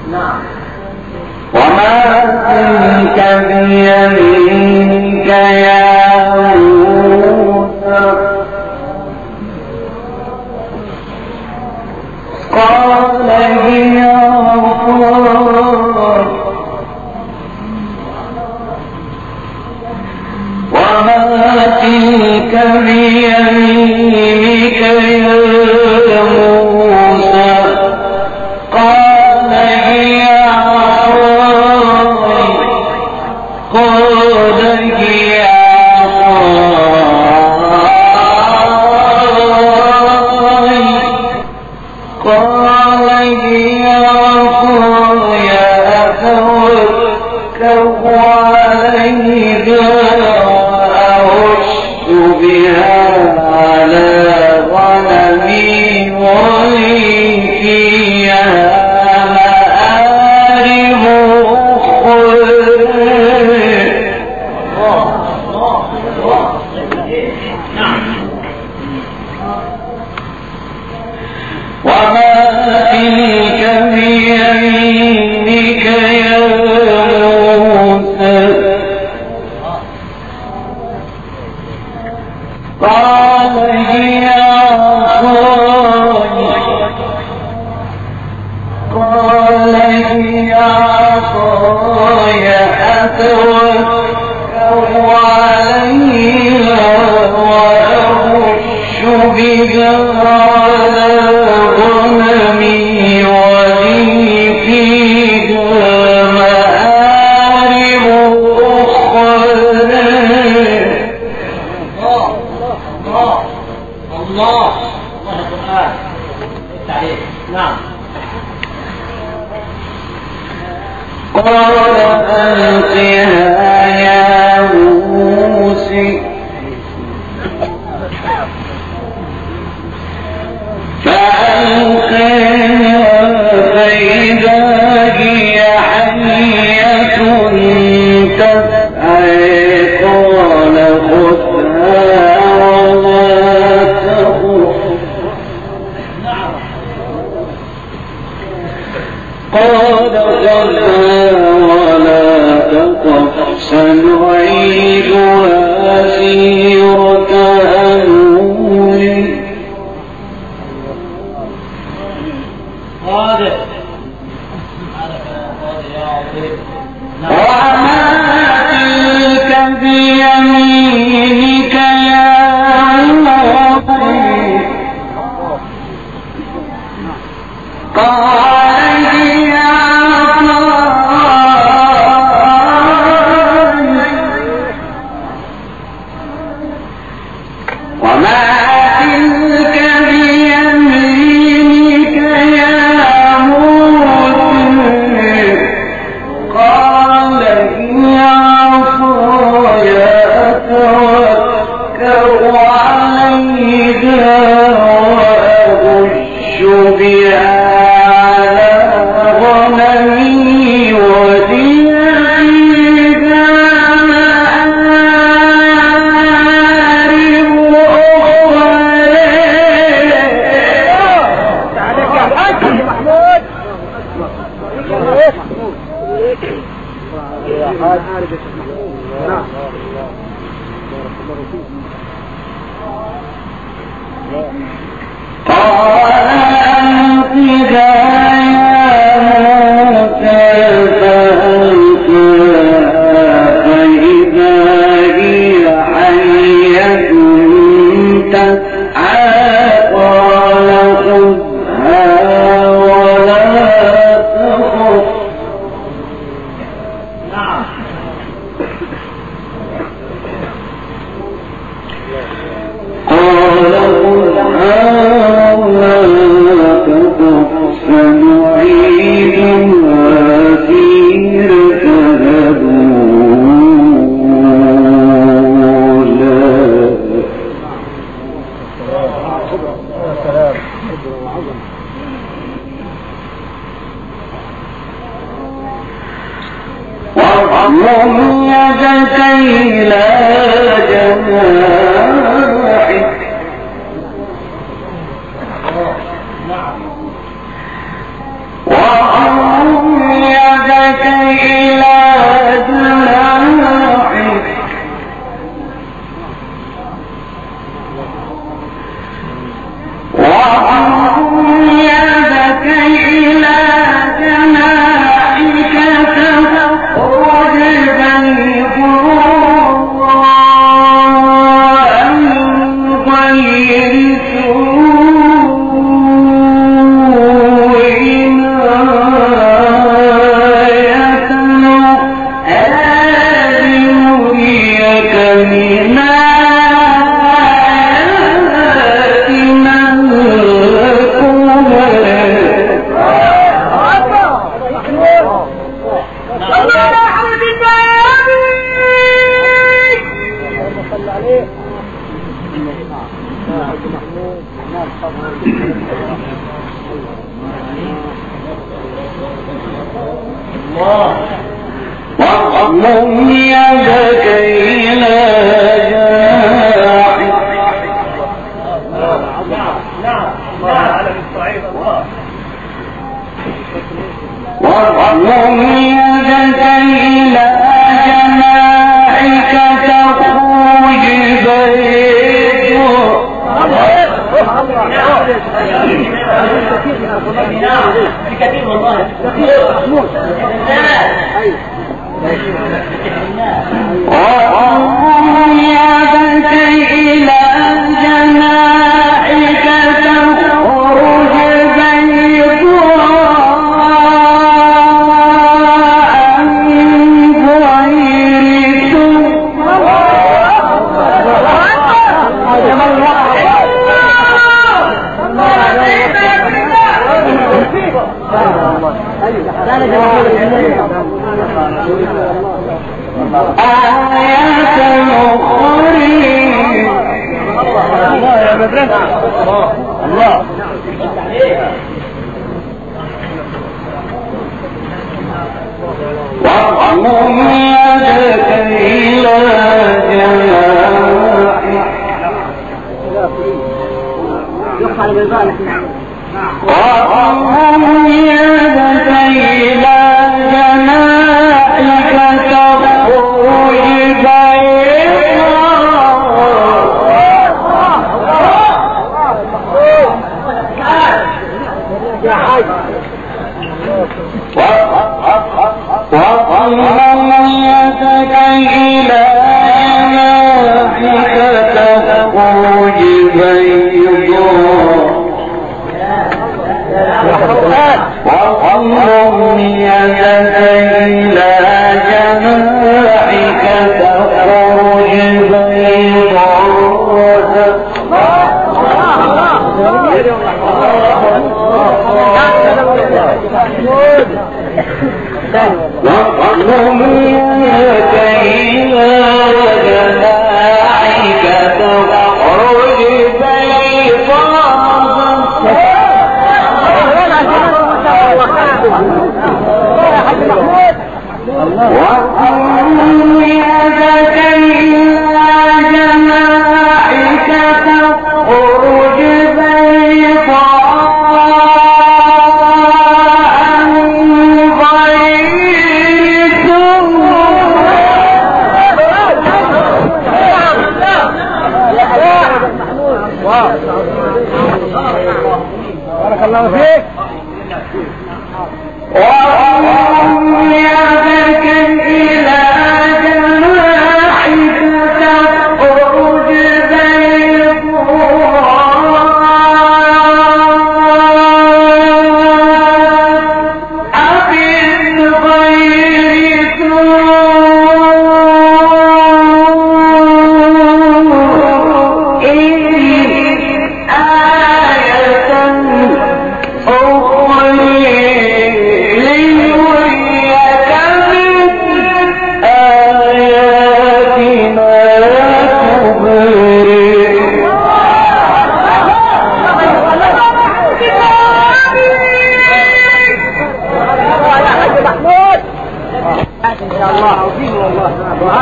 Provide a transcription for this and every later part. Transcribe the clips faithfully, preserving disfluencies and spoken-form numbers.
وما تلك بيمينك يا موسى قال هي عصاي وما تلك بيمينك يا موسى قال هي عصاي قال هي عصاي قال هي عصاي أتوكل عليها وأهش بها على غنمي ولي فيها مآرب وما تلك بيمينك يا موسى قال هي عصاي قال هي عصاي أتوكل عليها وأهش بها على غنمي ولي فيها مآرب أخرى. الله الله القرآن التعليم. نعم. قال ألقها يا موسى فألقاها فإذا هي حية تسعى قال خذها ولا تخف قال خذها ولا تخف سنعيدها سيرتها الأولى. وما تلك بيمينك يا موسى قال هي عصاي وما تلك بيمينك يا موسى قال هي عصاي أتوكل عليها وأهش بها على غنمي ولي فيها مآرب قال ألقها يا موسى فألقاها فإذا هي حية تسعى قال خذها ولا تخف قال خذها ولا تخف سنعيدها سيرتها الأولى. واضمم يدك إلى جناحك وأضمم واضمم يدك إلى جناحك واضمم يدك إلى جناحك تخرج واضمم يدك إلى جناحك تخرج بيضاء من غير آية أخرى الله يا مدرسة الله واضمم يدك إلى جناحك واضمم يدك إلى جناحك تخرج واضمم يدك إلى جناحك تخرج بيضاء واضمم يدك إلى جناحك تخرج واضمم يدك إلى جناحك تخرج واضمم يدك إلى جناحك تخرج بيضاء من غير بارك الله فيك واضمم يدك إلى جناحك تخرج بيضاء من غير سوء آية أخرى لنريك من آياتنا إن شاء الله عظيم والله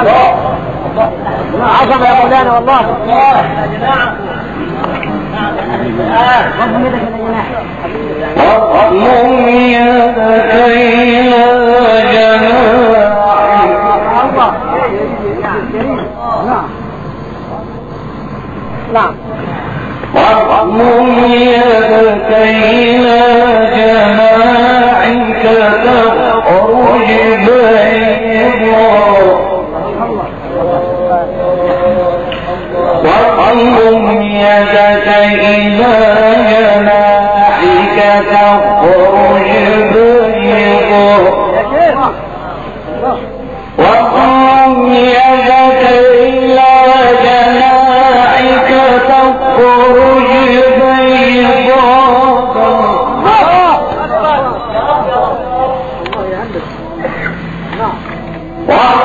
عظم يا مولانا والله يا جماعة واضمم يدك إلى جناحك واضمم يدك إلى جناحك نعم واضمم يدك إلى جناحك تخرج بيضاء واضمم يدك إلى جناحك تخرج بيضاء واضمم يدك إلى جناحك تخرج بيضاء